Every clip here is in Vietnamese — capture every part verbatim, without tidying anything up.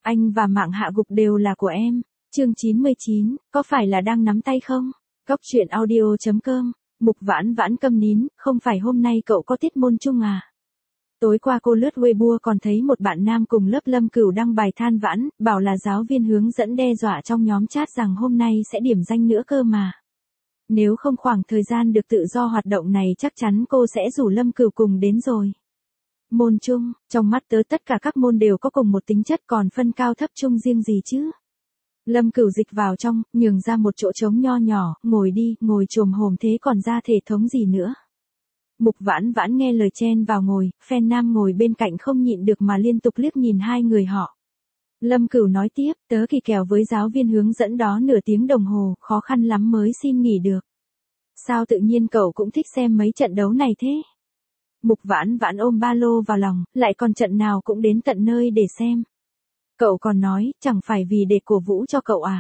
Anh và mạng hạ gục đều là của em. Chương chín mươi chín, có phải là đang nắm tay không? Góc truyện audio chấm com, Mục Vãn Vãn câm nín, không phải hôm nay cậu có tiết môn chung à? Tối qua cô lướt Weibo còn thấy một bạn nam cùng lớp Lâm Cửu đăng bài than vãn, bảo là giáo viên hướng dẫn đe dọa trong nhóm chat rằng hôm nay sẽ điểm danh nữa cơ mà. Nếu không khoảng thời gian được tự do hoạt động này chắc chắn cô sẽ rủ Lâm Cửu cùng đến rồi. Môn chung, trong mắt tớ tất cả các môn đều có cùng một tính chất còn phân cao thấp chung riêng gì chứ. Lâm Cửu dịch vào trong, nhường ra một chỗ trống nho nhỏ, ngồi đi, ngồi chồm hổm thế còn ra thể thống gì nữa. Mục Vãn Vãn nghe lời chen vào ngồi, fan nam ngồi bên cạnh không nhịn được mà liên tục liếc nhìn hai người họ. Lâm Cửu nói tiếp, tớ kỳ kèo với giáo viên hướng dẫn đó nửa tiếng đồng hồ, khó khăn lắm mới xin nghỉ được. Sao tự nhiên cậu cũng thích xem mấy trận đấu này thế? Mục Vãn Vãn ôm ba lô vào lòng, lại còn trận nào cũng đến tận nơi để xem. Cậu còn nói, chẳng phải vì để cổ vũ cho cậu à?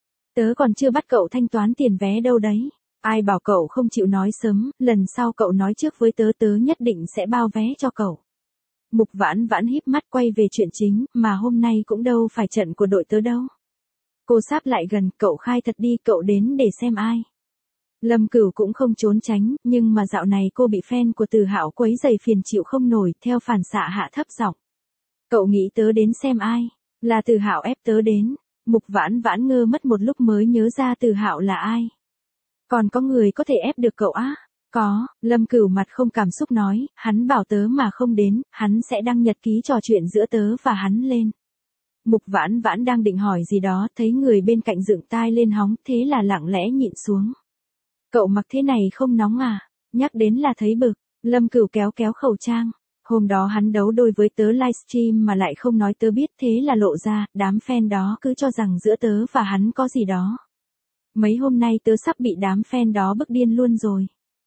Tớ còn chưa bắt cậu thanh toán tiền vé đâu đấy. Ai bảo cậu không chịu nói sớm, lần sau cậu nói trước với tớ tớ nhất định sẽ bao vé cho cậu. Mục Vãn Vãn híp mắt quay về chuyện chính, mà hôm nay cũng đâu phải trận của đội tớ đâu. Cô sáp lại gần, cậu khai thật đi, cậu đến để xem ai. Lâm Cửu cũng không trốn tránh, nhưng mà dạo này cô bị fan của Từ Hạo quấy rầy phiền chịu không nổi, theo phản xạ hạ thấp giọng. Cậu nghĩ tớ đến xem ai? Là Từ Hạo ép tớ đến. Mục Vãn Vãn ngơ mất một lúc mới nhớ ra Từ Hạo là ai. Còn có người có thể ép được cậu á? Có, Lâm Cửu mặt không cảm xúc nói, hắn bảo tớ mà không đến, hắn sẽ đăng nhật ký trò chuyện giữa tớ và hắn lên. Mục Vãn Vãn đang định hỏi gì đó, thấy người bên cạnh dựng tai lên hóng, thế là lặng lẽ nhịn xuống. Cậu mặc thế này không nóng à? Nhắc đến là thấy bực. Lâm Cửu kéo kéo khẩu trang. Hôm đó hắn đấu đôi với tớ livestream mà lại không nói tớ biết, thế là lộ ra, đám fan đó cứ cho rằng giữa tớ và hắn có gì đó. Mấy hôm nay tớ sắp bị đám fan đó bức điên luôn rồi.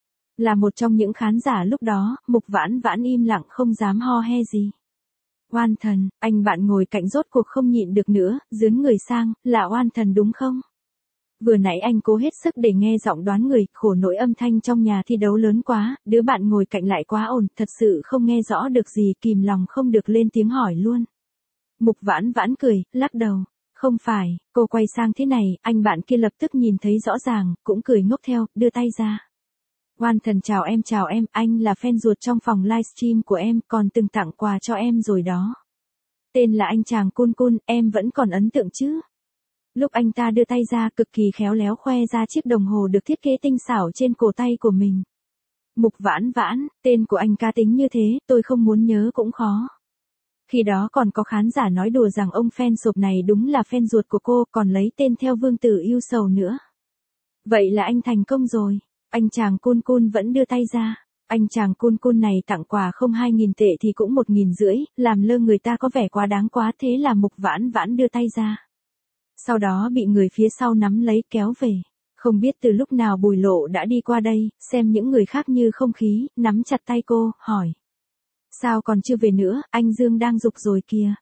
Là một trong những khán giả lúc đó, Mục Vãn Vãn im lặng không dám ho he gì. Oan Thần, anh bạn ngồi cạnh rốt cuộc không nhịn được nữa, dướn người sang, là Oan Thần đúng không? Vừa nãy anh cố hết sức để nghe giọng đoán người, khổ nỗi âm thanh trong nhà thi đấu lớn quá, đứa bạn ngồi cạnh lại quá ồn, thật sự không nghe rõ được gì, kìm lòng không được lên tiếng hỏi luôn. Mục Vãn Vãn cười, lắc đầu. Không phải, cô quay sang thế này, anh bạn kia lập tức nhìn thấy rõ ràng, cũng cười ngốc theo, đưa tay ra. Oan Thần chào em chào em, anh là fan ruột trong phòng livestream của em, còn từng tặng quà cho em rồi đó. Tên là anh chàng Cun Cun, em vẫn còn ấn tượng chứ? Lúc anh ta đưa tay ra cực kỳ khéo léo khoe ra chiếc đồng hồ được thiết kế tinh xảo trên cổ tay của mình. Mục Vãn Vãn, tên của anh cá tính như thế, tôi không muốn nhớ cũng khó. Khi đó còn có khán giả nói đùa rằng ông fan sộp này đúng là fan ruột của cô, còn lấy tên theo vương tử yêu sầu nữa. Vậy là anh thành công rồi. Anh chàng Cun Cun vẫn đưa tay ra. Anh chàng Cun Cun này tặng quà không hai nghìn tệ thì cũng một nghìn rưỡi, làm lơ người ta có vẻ quá đáng quá, thế là Mục Vãn Vãn đưa tay ra. Sau đó bị người phía sau nắm lấy kéo về. Không biết từ lúc nào Bùi Lộ đã đi qua đây, xem những người khác như không khí, nắm chặt tay cô, hỏi. Sao còn chưa về nữa, anh Dương đang giục rồi kìa.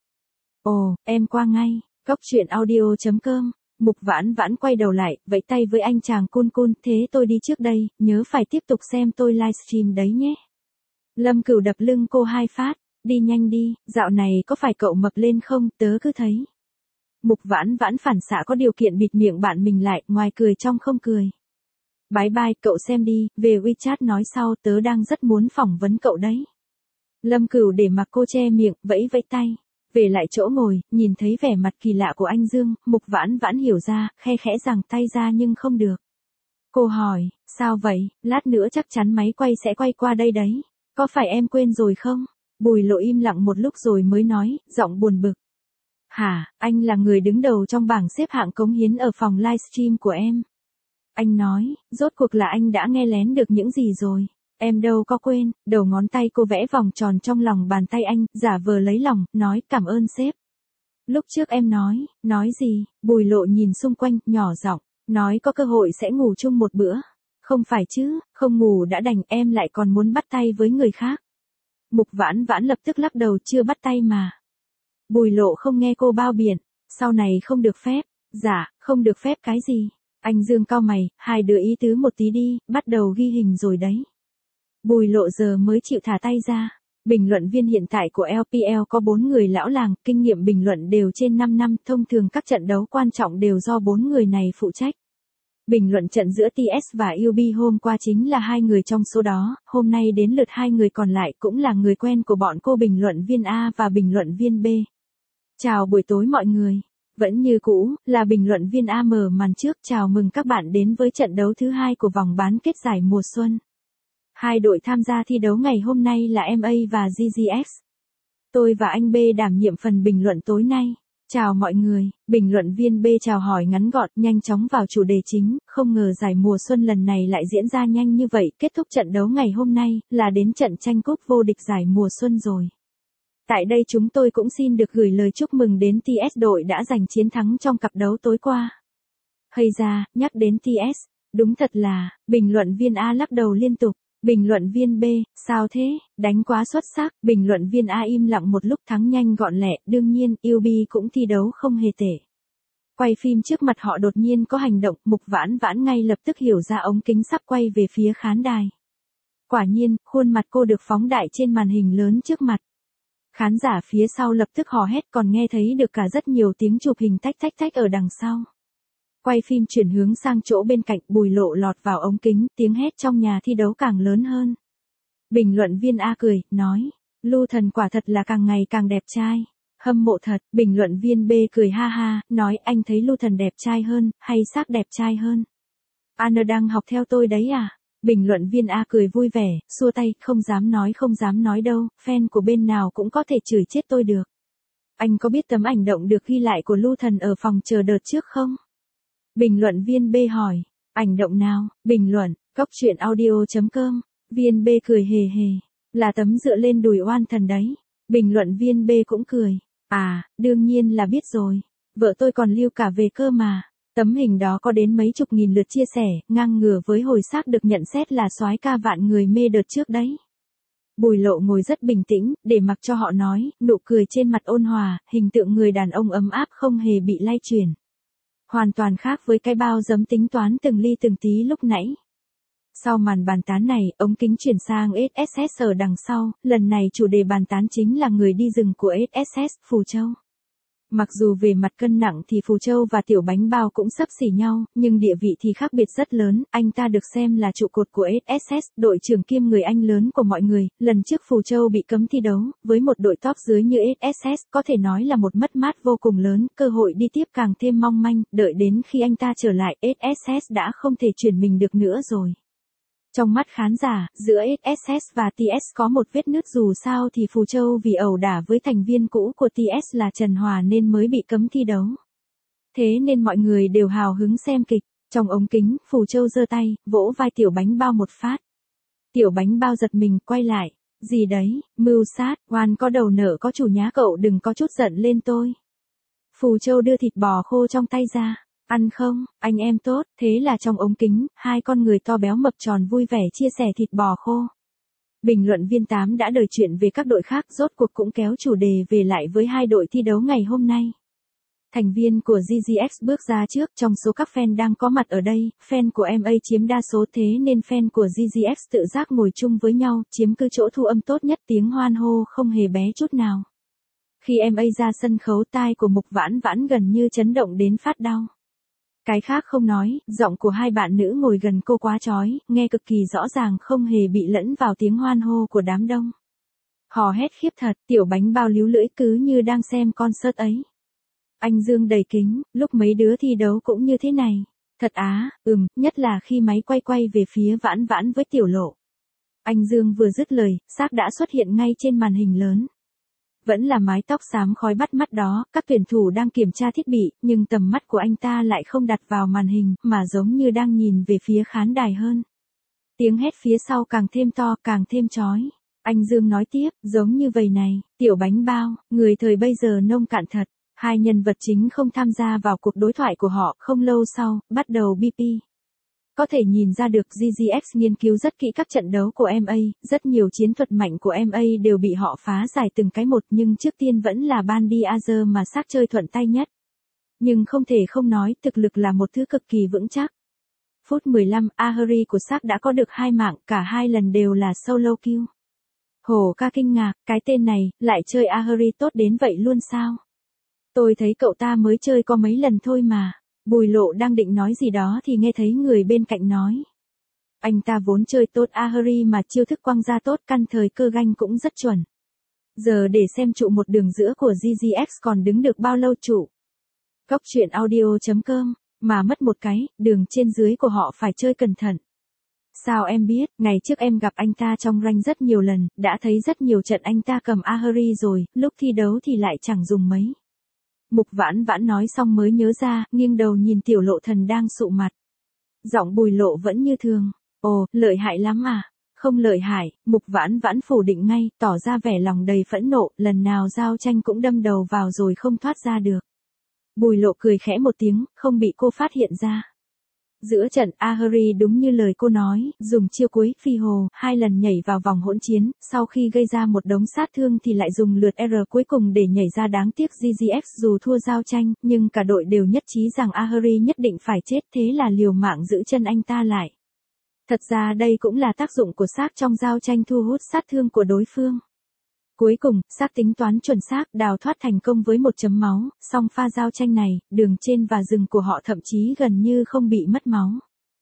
Ồ, em qua ngay. Góc truyện audio chấm com, Mục Vãn Vãn quay đầu lại, vẫy tay với anh chàng Cun Cun, thế tôi đi trước đây, nhớ phải tiếp tục xem tôi livestream đấy nhé. Lâm Cửu đập lưng cô hai phát, đi nhanh đi, dạo này có phải cậu mập lên không, tớ cứ thấy. Mục Vãn Vãn phản xạ có điều kiện bịt miệng bạn mình lại, ngoài cười trong không cười. Bye bye, cậu xem đi, về WeChat nói sau, tớ đang rất muốn phỏng vấn cậu đấy. Lâm Cửu để mặc cô che miệng, vẫy vẫy tay. Về lại chỗ ngồi, nhìn thấy vẻ mặt kỳ lạ của anh Dương, Mục Vãn Vãn hiểu ra, khe khẽ giằng tay ra nhưng không được. Cô hỏi, sao vậy, lát nữa chắc chắn máy quay sẽ quay qua đây đấy. Có phải em quên rồi không? Bùi Lộ im lặng một lúc rồi mới nói, giọng buồn bực. Hả, anh là người đứng đầu trong bảng xếp hạng cống hiến ở phòng livestream của em. Anh nói, rốt cuộc là anh đã nghe lén được những gì rồi. Em đâu có quên, đầu ngón tay cô vẽ vòng tròn trong lòng bàn tay anh, giả vờ lấy lòng, nói cảm ơn sếp. Lúc trước em nói, nói gì, Bùi Lộ nhìn xung quanh, nhỏ giọng, nói có cơ hội sẽ ngủ chung một bữa. Không phải chứ, không ngủ đã đành, em lại còn muốn bắt tay với người khác. Mục Vãn Vãn lập tức lắc đầu, chưa bắt tay mà. Bùi Lộ không nghe cô bao biện, sau này không được phép. Dạ, không được phép cái gì? Anh Dương cau mày, hai đứa ý tứ một tí đi, bắt đầu ghi hình rồi đấy. Bùi Lộ giờ mới chịu thả tay ra. Bình luận viên hiện tại của lờ pê lờ có bốn người lão làng, kinh nghiệm bình luận đều trên năm năm, thông thường các trận đấu quan trọng đều do bốn người này phụ trách. Bình luận trận giữa tê ét và u bê hôm qua chính là hai người trong số đó, hôm nay đến lượt hai người còn lại cũng là người quen của bọn cô bình luận viên A và bình luận viên B. Chào buổi tối mọi người. Vẫn như cũ, là bình luận viên A mở màn trước, chào mừng các bạn đến với trận đấu thứ hai của vòng bán kết giải mùa xuân. Hai đội tham gia thi đấu ngày hôm nay là em A và giê giê ích. Tôi và anh B đảm nhiệm phần bình luận tối nay. Chào mọi người, bình luận viên B chào hỏi ngắn gọn, nhanh chóng vào chủ đề chính, không ngờ giải mùa xuân lần này lại diễn ra nhanh như vậy, kết thúc trận đấu ngày hôm nay, là đến trận tranh cúp vô địch giải mùa xuân rồi. Tại đây chúng tôi cũng xin được gửi lời chúc mừng đến tê ét đội đã giành chiến thắng trong cặp đấu tối qua. Hay ra, nhắc đến tê ét, đúng thật là, bình luận viên A lắc đầu liên tục. Bình luận viên B, sao thế, đánh quá xuất sắc, bình luận viên A im lặng một lúc thắng nhanh gọn lẹ, đương nhiên, u bê cũng thi đấu không hề tệ. Quay phim trước mặt họ đột nhiên có hành động, Mục Vãn Vãn ngay lập tức hiểu ra ống kính sắp quay về phía khán đài. Quả nhiên, khuôn mặt cô được phóng đại trên màn hình lớn trước mặt. Khán giả phía sau lập tức hò hét còn nghe thấy được cả rất nhiều tiếng chụp hình tách tách tách ở đằng sau. Quay phim chuyển hướng sang chỗ bên cạnh, Bùi Lộ lọt vào ống kính, tiếng hét trong nhà thi đấu càng lớn hơn. Bình luận viên A cười, nói, Lưu Thần quả thật là càng ngày càng đẹp trai. Hâm mộ thật, bình luận viên B cười ha ha, nói anh thấy Lưu Thần đẹp trai hơn, hay xác đẹp trai hơn. Anh đang học theo tôi đấy à? Bình luận viên A cười vui vẻ, xua tay, không dám nói không dám nói đâu, fan của bên nào cũng có thể chửi chết tôi được. Anh có biết tấm ảnh động được ghi lại của Lưu Thần ở phòng chờ đợt trước không? Bình luận viên B hỏi, ảnh động nào, bình luận, góc truyện audio chấm com, viên B cười hề hề, là tấm dựa lên đùi oan thần đấy. Bình luận viên B cũng cười, à, đương nhiên là biết rồi, vợ tôi còn lưu cả về cơ mà. Tấm hình đó có đến mấy chục nghìn lượt chia sẻ, ngang ngửa với hồi xác được nhận xét là soái ca vạn người mê đợt trước đấy. Bùi Lộ ngồi rất bình tĩnh, để mặc cho họ nói, nụ cười trên mặt ôn hòa, hình tượng người đàn ông ấm áp không hề bị lay chuyển. Hoàn toàn khác với cái bao giấm tính toán từng ly từng tí lúc nãy. Sau màn bàn tán này, ống kính chuyển sang ét ét ét ở đằng sau, lần này chủ đề bàn tán chính là người đi rừng của ét ét ét, Phù Châu. Mặc dù về mặt cân nặng thì Phù Châu và Tiểu Bánh Bao cũng xấp xỉ nhau, nhưng địa vị thì khác biệt rất lớn, anh ta được xem là trụ cột của ét ét ét, đội trưởng kiêm người anh lớn của mọi người, lần trước Phù Châu bị cấm thi đấu, với một đội top dưới như ét ét ét, có thể nói là một mất mát vô cùng lớn, cơ hội đi tiếp càng thêm mong manh, đợi đến khi anh ta trở lại, ét ét ét đã không thể chuyển mình được nữa rồi. Trong mắt khán giả, giữa ét ét ét và tê ét có một vết nứt dù sao thì Phù Châu vì ẩu đả với thành viên cũ của tê ét là Trần Hòa nên mới bị cấm thi đấu. Thế nên mọi người đều hào hứng xem kịch, trong ống kính, Phù Châu giơ tay, vỗ vai Tiểu Bánh Bao một phát. Tiểu Bánh Bao giật mình, quay lại, gì đấy, mưu sát, oan có đầu nợ có chủ nhá, cậu đừng có chút giận lên tôi. Phù Châu đưa thịt bò khô trong tay ra. Ăn không, anh em tốt, thế là trong ống kính, hai con người to béo mập tròn vui vẻ chia sẻ thịt bò khô. Bình luận viên tám đã đời chuyện về các đội khác, rốt cuộc cũng kéo chủ đề về lại với hai đội thi đấu ngày hôm nay. Thành viên của giê giê ích bước ra trước, trong số các fan đang có mặt ở đây, fan của em A chiếm đa số thế nên fan của giê giê ích tự giác ngồi chung với nhau, chiếm cứ chỗ thu âm tốt nhất, tiếng hoan hô không hề bé chút nào. Khi em A ra sân khấu, tai của Mục Vãn Vãn gần như chấn động đến phát đau. Cái khác không nói, giọng của hai bạn nữ ngồi gần cô quá chói, nghe cực kỳ rõ ràng không hề bị lẫn vào tiếng hoan hô của đám đông. Hò hét khiếp thật, Tiểu Bánh Bao líu lưỡi cứ như đang xem concert ấy. Anh Dương đầy kính, lúc mấy đứa thi đấu cũng như thế này. Thật á, ừm, nhất là khi máy quay quay về phía Vãn Vãn với Tiểu Lộ. Anh Dương vừa dứt lời, xác đã xuất hiện ngay trên màn hình lớn. Vẫn là mái tóc xám khói bắt mắt đó, các tuyển thủ đang kiểm tra thiết bị, nhưng tầm mắt của anh ta lại không đặt vào màn hình, mà giống như đang nhìn về phía khán đài hơn. Tiếng hét phía sau càng thêm to, càng thêm chói. Anh Dương nói tiếp, giống như vậy này, Tiểu Bánh Bao, người thời bây giờ nông cạn thật. Hai nhân vật chính không tham gia vào cuộc đối thoại của họ, không lâu sau, bắt đầu bê pê. Có thể nhìn ra được giê giê ích nghiên cứu rất kỹ các trận đấu của em A, rất nhiều chiến thuật mạnh của em A đều bị họ phá giải từng cái một, nhưng trước tiên vẫn là Bandy Azer mà xác chơi thuận tay nhất. Nhưng không thể không nói, thực lực là một thứ cực kỳ vững chắc. Phút mười lăm, Ahri của xác đã có được hai mạng, cả hai lần đều là solo kill. Hồ ca kinh ngạc, cái tên này, lại chơi Ahri tốt đến vậy luôn sao? Tôi thấy cậu ta mới chơi có mấy lần thôi mà. Bùi Lộ đang định nói gì đó thì nghe thấy người bên cạnh nói. Anh ta vốn chơi tốt Ahri mà chiêu thức quăng ra tốt, căn thời cơ ganh cũng rất chuẩn. Giờ để xem trụ một đường giữa của giê giê ích còn đứng được bao lâu trụ. Cóc truyện audio chấm com, mà mất một cái, đường trên dưới của họ phải chơi cẩn thận. Sao em biết, ngày trước em gặp anh ta trong rank rất nhiều lần, đã thấy rất nhiều trận anh ta cầm Ahri rồi, lúc thi đấu thì lại chẳng dùng mấy. Mục Vãn Vãn nói xong mới nhớ ra, nghiêng đầu nhìn Tiểu Lộ Thần đang sụ mặt. Giọng Bùi Lộ vẫn như thường. Ồ, lợi hại lắm à? Không lợi hại, Mục Vãn Vãn phủ định ngay, tỏ ra vẻ lòng đầy phẫn nộ, lần nào giao tranh cũng đâm đầu vào rồi không thoát ra được. Bùi Lộ cười khẽ một tiếng, không bị cô phát hiện ra. Giữa trận, Ahri đúng như lời cô nói, dùng chiêu cuối phi hồ, hai lần nhảy vào vòng hỗn chiến, sau khi gây ra một đống sát thương thì lại dùng lượt R cuối cùng để nhảy ra. Đáng tiếc giê giê ích dù thua giao tranh, nhưng cả đội đều nhất trí rằng Ahri nhất định phải chết, thế là liều mạng giữ chân anh ta lại. Thật ra đây cũng là tác dụng của xác trong giao tranh, thu hút sát thương của đối phương. Cuối cùng, xác tính toán chuẩn xác, đào thoát thành công với một chấm máu, song pha giao tranh này, đường trên và rừng của họ thậm chí gần như không bị mất máu.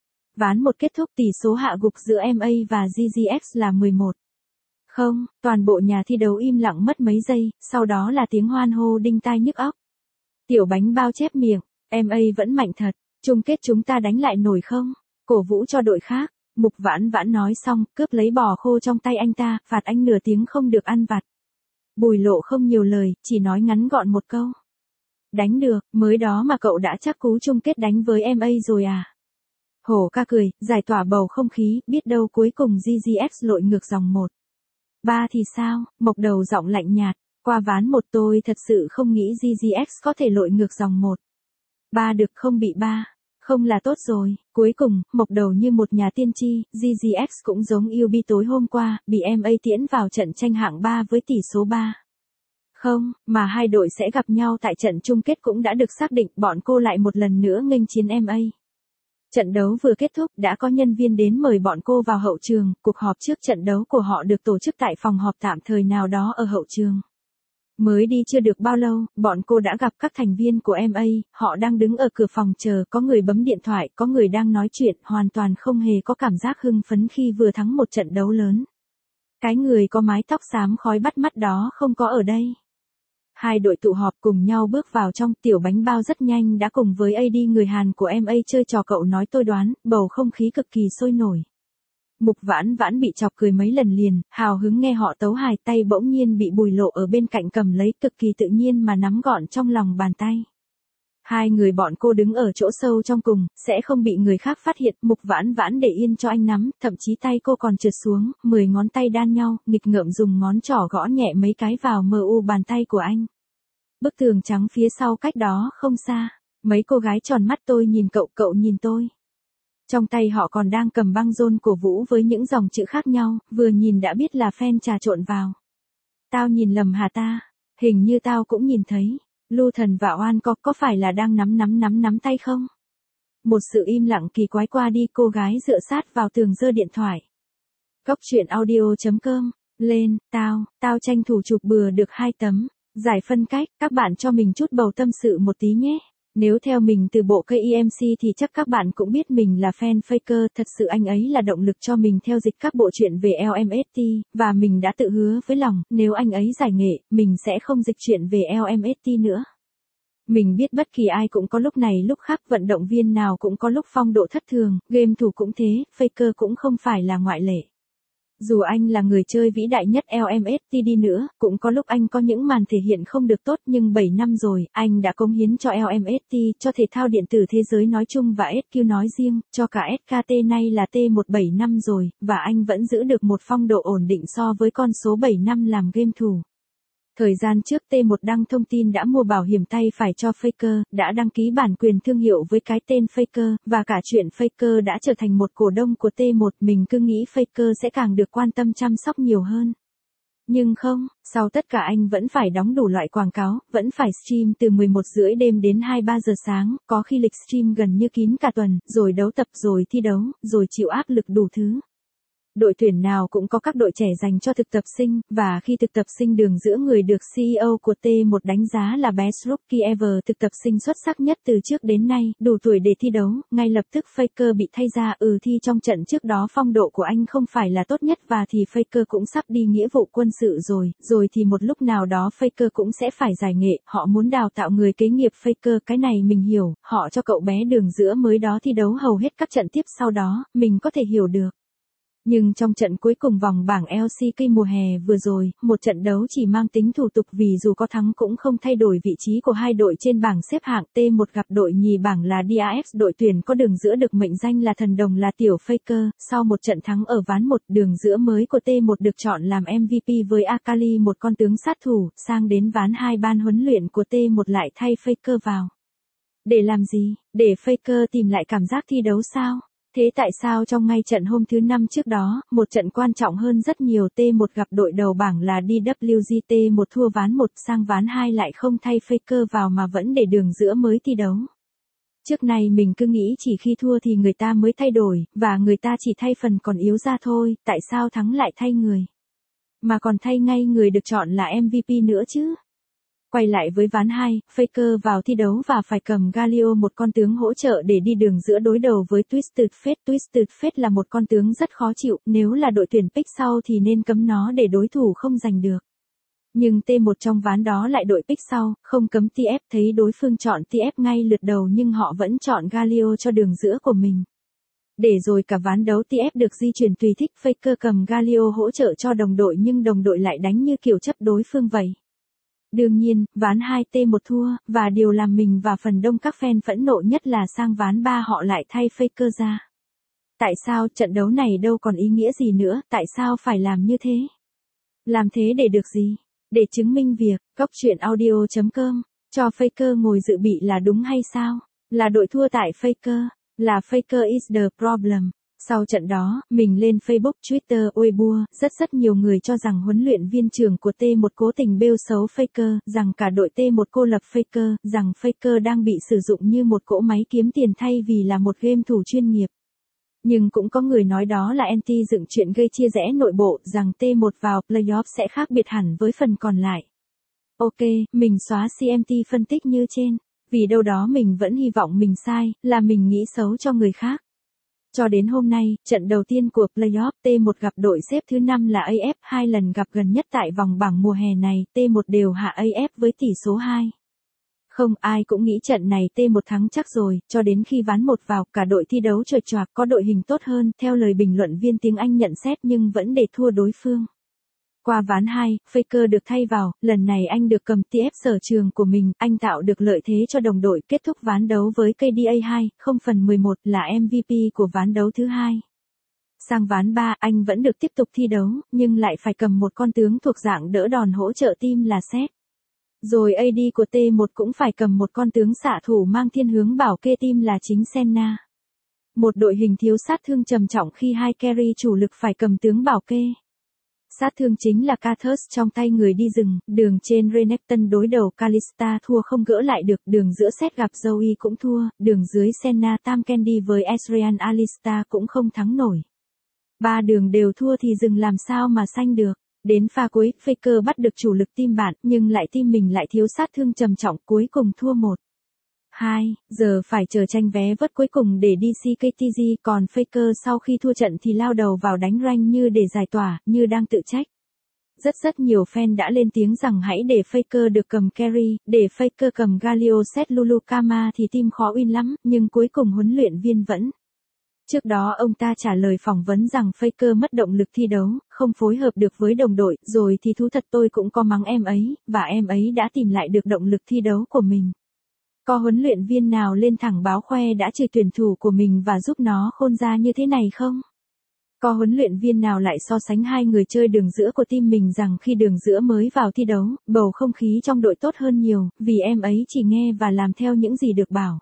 Ván một kết thúc, tỷ số hạ gục giữa em a và giê giê ích là mười một không, toàn bộ nhà thi đấu im lặng mất mấy giây, sau đó là tiếng hoan hô đinh tai nhức óc. Tiểu Bánh Bao chép miệng, em a vẫn mạnh thật, chung kết chúng ta đánh lại nổi không? Cổ vũ cho đội khác. Mục Vãn Vãn nói xong, cướp lấy bò khô trong tay anh ta, phạt anh nửa tiếng không được ăn vặt. Bùi Lộ không nhiều lời, chỉ nói ngắn gọn một câu. Đánh được, mới đó mà cậu đã chắc cú chung kết đánh với em a rồi à? Hổ ca cười, giải tỏa bầu không khí, biết đâu cuối cùng giê giê ích lội ngược dòng một. Ba thì sao? Mộc Đầu giọng lạnh nhạt, qua ván một tôi thật sự không nghĩ giê giê ích có thể lội ngược dòng một. Ba được không bị ba. Không là tốt rồi, cuối cùng, Mộc Đầu như một nhà tiên tri, giê giê ích cũng giống u bê tối hôm qua, bị em a tiễn vào trận tranh hạng ba với tỷ số ba không, mà hai đội sẽ gặp nhau tại trận chung kết cũng đã được xác định, bọn cô lại một lần nữa nghênh chiến em a. Trận đấu vừa kết thúc, đã có nhân viên đến mời bọn cô vào hậu trường, cuộc họp trước trận đấu của họ được tổ chức tại phòng họp tạm thời nào đó ở hậu trường. Mới đi chưa được bao lâu, bọn cô đã gặp các thành viên của em a, họ đang đứng ở cửa phòng chờ, có người bấm điện thoại, có người đang nói chuyện, hoàn toàn không hề có cảm giác hưng phấn khi vừa thắng một trận đấu lớn. Cái người có mái tóc xám khói bắt mắt đó không có ở đây. Hai đội tụ họp cùng nhau bước vào trong, Tiểu Bánh Bao rất nhanh đã cùng với a đê người Hàn của em a chơi trò cậu nói tôi đoán, bầu không khí cực kỳ sôi nổi. Mục Vãn Vãn bị chọc cười mấy lần liền, hào hứng nghe họ tấu hài, tay bỗng nhiên bị Bùi Lộ ở bên cạnh cầm lấy, cực kỳ tự nhiên mà nắm gọn trong lòng bàn tay. Hai người bọn cô đứng ở chỗ sâu trong cùng, sẽ không bị người khác phát hiện. Mục Vãn Vãn để yên cho anh nắm, thậm chí tay cô còn trượt xuống, mười ngón tay đan nhau, nghịch ngợm dùng ngón trỏ gõ nhẹ mấy cái vào mờ u bàn tay của anh. Bức tường trắng phía sau cách đó không xa, mấy cô gái tròn mắt, tôi nhìn cậu, cậu nhìn tôi. Trong tay họ còn đang cầm băng rôn cổ vũ với những dòng chữ khác nhau, vừa nhìn đã biết là fan trà trộn vào. Tao nhìn lầm hả ta? Hình như tao cũng nhìn thấy. Lưu Thần và Oan có, có phải là đang nắm nắm nắm nắm tay không? Một sự im lặng kỳ quái qua đi, cô gái dựa sát vào tường giơ điện thoại. Cóc truyện audio chấm com, lên, tao, tao tranh thủ chụp bừa được hai tấm. Giải phân cách, các bạn cho mình chút bầu tâm sự một tí nhé. Nếu theo mình từ bộ ca em xê thì chắc các bạn cũng biết mình là fan Faker, thật sự anh ấy là động lực cho mình theo dịch các bộ truyện về lờ em ét tê, và mình đã tự hứa với lòng, nếu anh ấy giải nghệ, mình sẽ không dịch truyện về lờ em ét tê nữa. Mình biết bất kỳ ai cũng có lúc này lúc khác, vận động viên nào cũng có lúc phong độ thất thường, game thủ cũng thế, Faker cũng không phải là ngoại lệ. Dù anh là người chơi vĩ đại nhất lờ em ét tê đi nữa, cũng có lúc anh có những màn thể hiện không được tốt, nhưng bảy năm rồi, anh đã cống hiến cho lờ em ét tê, cho thể thao điện tử thế giới nói chung và ét quy nói riêng, cho cả ét ca tê nay là T một bảy năm rồi, và anh vẫn giữ được một phong độ ổn định so với con số bảy năm làm game thủ. Thời gian trước T một đăng thông tin đã mua bảo hiểm tay phải cho Faker, đã đăng ký bản quyền thương hiệu với cái tên Faker, và cả chuyện Faker đã trở thành một cổ đông của T một, mình cứ nghĩ Faker sẽ càng được quan tâm chăm sóc nhiều hơn. Nhưng không, sau tất cả anh vẫn phải đóng đủ loại quảng cáo, vẫn phải stream từ mười một rưỡi đêm đến hai ba giờ sáng, có khi lịch stream gần như kín cả tuần, rồi đấu tập rồi thi đấu, rồi chịu áp lực đủ thứ. Đội tuyển nào cũng có các đội trẻ dành cho thực tập sinh, và khi thực tập sinh đường giữa người được xê e ô của T một đánh giá là Best Rookie Ever, thực tập sinh xuất sắc nhất từ trước đến nay, đủ tuổi để thi đấu, ngay lập tức Faker bị thay ra. Ừ thì trong trận trước đó phong độ của anh không phải là tốt nhất và thì Faker cũng sắp đi nghĩa vụ quân sự rồi, rồi thì một lúc nào đó Faker cũng sẽ phải giải nghệ, họ muốn đào tạo người kế nghiệp Faker, cái này mình hiểu, họ cho cậu bé đường giữa mới đó thi đấu hầu hết các trận tiếp sau đó, mình có thể hiểu được. Nhưng trong trận cuối cùng vòng bảng lờ xê ca mùa hè vừa rồi, một trận đấu chỉ mang tính thủ tục vì dù có thắng cũng không thay đổi vị trí của hai đội trên bảng xếp hạng. T một gặp đội nhì bảng là đê a ép, đội tuyển có đường giữa được mệnh danh là thần đồng là tiểu Faker. Sau một trận thắng ở ván một, đường giữa mới của T một được chọn làm em vê pê với Akali, một con tướng sát thủ. Sang đến ván hai, ban huấn luyện của T một lại thay Faker vào. Để làm gì? Để Faker tìm lại cảm giác thi đấu sao? Thế tại sao trong ngay trận hôm thứ năm trước đó, một trận quan trọng hơn rất nhiều, T một gặp đội đầu bảng là đê vê giê, T một thua ván một, sang ván hai lại không thay Faker vào mà vẫn để đường giữa mới thi đấu. Trước này mình cứ nghĩ chỉ khi thua thì người ta mới thay đổi, và người ta chỉ thay phần còn yếu ra thôi, tại sao thắng lại thay người? Mà còn thay ngay người được chọn là em vê pê nữa chứ? Quay lại với ván hai, Faker vào thi đấu và phải cầm Galio, một con tướng hỗ trợ để đi đường giữa đối đầu với Twisted Fate. Twisted Fate là một con tướng rất khó chịu, nếu là đội tuyển pick sau thì nên cấm nó để đối thủ không giành được. Nhưng T một trong ván đó lại đội pick sau, không cấm tê ép, thấy đối phương chọn tê ép ngay lượt đầu nhưng họ vẫn chọn Galio cho đường giữa của mình. Để rồi cả ván đấu tê ép được di chuyển tùy thích, Faker cầm Galio hỗ trợ cho đồng đội nhưng đồng đội lại đánh như kiểu chấp đối phương vậy. Đương nhiên, ván hai T một thua, và điều làm mình và phần đông các fan phẫn nộ nhất là sang ván ba họ lại thay Faker ra. Tại sao trận đấu này đâu còn ý nghĩa gì nữa, tại sao phải làm như thế? Làm thế để được gì? Để chứng minh việc, góc truyện audio chấm com, cho Faker ngồi dự bị là đúng hay sao? Là đội thua tại Faker, là Faker is the problem. Sau trận đó, mình lên Facebook, Twitter, Weibo, rất rất nhiều người cho rằng huấn luyện viên trưởng của T một cố tình bêu xấu Faker, rằng cả đội T một cô lập Faker, rằng Faker đang bị sử dụng như một cỗ máy kiếm tiền thay vì là một game thủ chuyên nghiệp. Nhưng cũng có người nói đó là anti dựng chuyện gây chia rẽ nội bộ, rằng T một vào playoff sẽ khác biệt hẳn với phần còn lại. Ok, mình xóa xê em tê phân tích như trên, vì đâu đó mình vẫn hy vọng mình sai, là mình nghĩ xấu cho người khác. Cho đến hôm nay, trận đầu tiên của playoff, T một gặp đội xếp thứ năm là a ép, hai lần gặp gần nhất tại vòng bảng mùa hè này, T một đều hạ a ép với tỷ số hai. Không, ai cũng nghĩ trận này T một thắng chắc rồi, cho đến khi ván một vào, cả đội thi đấu chệch choạc, có đội hình tốt hơn, theo lời bình luận viên tiếng Anh nhận xét, nhưng vẫn để thua đối phương. Qua ván hai, Faker được thay vào, lần này anh được cầm tê ép sở trường của mình, anh tạo được lợi thế cho đồng đội, kết thúc ván đấu với ca đê a hai, không phần mười một, là em vê pê của ván đấu thứ hai. Sang ván ba, anh vẫn được tiếp tục thi đấu, nhưng lại phải cầm một con tướng thuộc dạng đỡ đòn hỗ trợ team là Seth. Rồi a đê của T một cũng phải cầm một con tướng xạ thủ mang thiên hướng bảo kê team là chính Senna. Một đội hình thiếu sát thương trầm trọng khi hai carry chủ lực phải cầm tướng bảo kê. Sát thương chính là Kathus trong tay người đi rừng, đường trên Renekton đối đầu Kalista thua không gỡ lại được, đường giữa Seth gặp Zoe cũng thua, đường dưới Senna Tam Candy với Ezreal Alistar cũng không thắng nổi. Ba đường đều thua thì rừng làm sao mà xanh được. Đến pha cuối, Faker bắt được chủ lực team bạn, nhưng lại team mình lại thiếu sát thương trầm trọng, cuối cùng thua một. hai, giờ phải chờ tranh vé vớt cuối cùng để đi xê ca tê giê, còn Faker sau khi thua trận thì lao đầu vào đánh rank như để giải tỏa, như đang tự trách. Rất rất nhiều fan đã lên tiếng rằng hãy để Faker được cầm carry, để Faker cầm Galio set Lulukama thì team khó win lắm, nhưng cuối cùng huấn luyện viên vẫn. Trước đó ông ta trả lời phỏng vấn rằng Faker mất động lực thi đấu, không phối hợp được với đồng đội, rồi thì thú thật tôi cũng có mắng em ấy, và em ấy đã tìm lại được động lực thi đấu của mình. Có huấn luyện viên nào lên thẳng báo khoe đã trừ tuyển thủ của mình và giúp nó khôn ra như thế này không? Có huấn luyện viên nào lại so sánh hai người chơi đường giữa của team mình rằng khi đường giữa mới vào thi đấu, bầu không khí trong đội tốt hơn nhiều, vì em ấy chỉ nghe và làm theo những gì được bảo.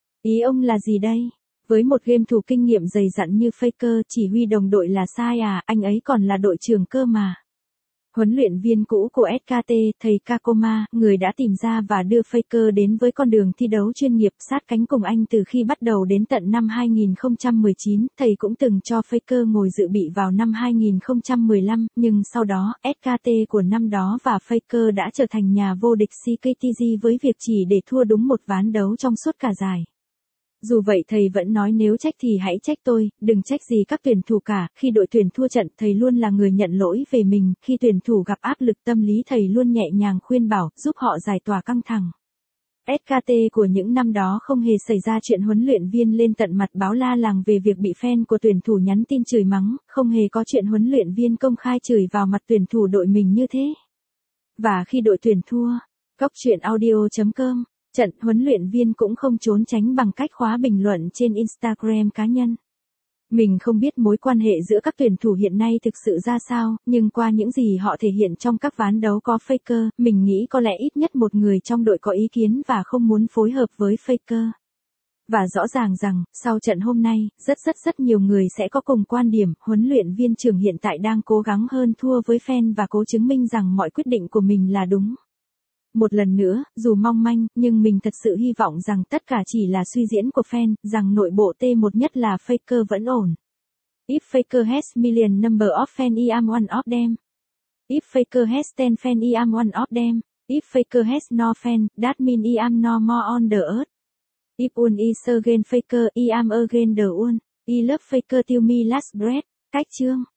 Ý ông là gì đây? Với một game thủ kinh nghiệm dày dặn như Faker, chỉ huy đồng đội là sai à, anh ấy còn là đội trưởng cơ mà. Huấn luyện viên cũ của ét ca tê, thầy Kakoma, người đã tìm ra và đưa Faker đến với con đường thi đấu chuyên nghiệp sát cánh cùng anh từ khi bắt đầu đến tận năm hai nghìn không trăm mười chín, thầy cũng từng cho Faker ngồi dự bị vào năm hai nghìn không trăm mười lăm, nhưng sau đó, ét ca tê của năm đó và Faker đã trở thành nhà vô địch xê ca tê giê với việc chỉ để thua đúng một ván đấu trong suốt cả giải. Dù vậy thầy vẫn nói nếu trách thì hãy trách tôi, đừng trách gì các tuyển thủ cả, khi đội tuyển thua trận thầy luôn là người nhận lỗi về mình, khi tuyển thủ gặp áp lực tâm lý thầy luôn nhẹ nhàng khuyên bảo, giúp họ giải tỏa căng thẳng. ét ca tê của những năm đó không hề xảy ra chuyện huấn luyện viên lên tận mặt báo la làng về việc bị fan của tuyển thủ nhắn tin chửi mắng, không hề có chuyện huấn luyện viên công khai chửi vào mặt tuyển thủ đội mình như thế. Và khi đội tuyển thua, Cóc truyện audio chấm com trận, huấn luyện viên cũng không trốn tránh bằng cách khóa bình luận trên Instagram cá nhân. Mình không biết mối quan hệ giữa các tuyển thủ hiện nay thực sự ra sao, nhưng qua những gì họ thể hiện trong các ván đấu có Faker, mình nghĩ có lẽ ít nhất một người trong đội có ý kiến và không muốn phối hợp với Faker. Và rõ ràng rằng, sau trận hôm nay, rất rất rất nhiều người sẽ có cùng quan điểm, huấn luyện viên trưởng hiện tại đang cố gắng hơn thua với fan và cố chứng minh rằng mọi quyết định của mình là đúng. Một lần nữa, dù mong manh, nhưng mình thật sự hy vọng rằng tất cả chỉ là suy diễn của fan, rằng nội bộ T một nhất là Faker vẫn ổn. If Faker has million number of fans I am one of them. If Faker has ten fans I am one of them. If Faker has no fan, that mean I am no more on the earth. If one is against Faker, I am against the one. I love Faker till my last breath. Cách chương.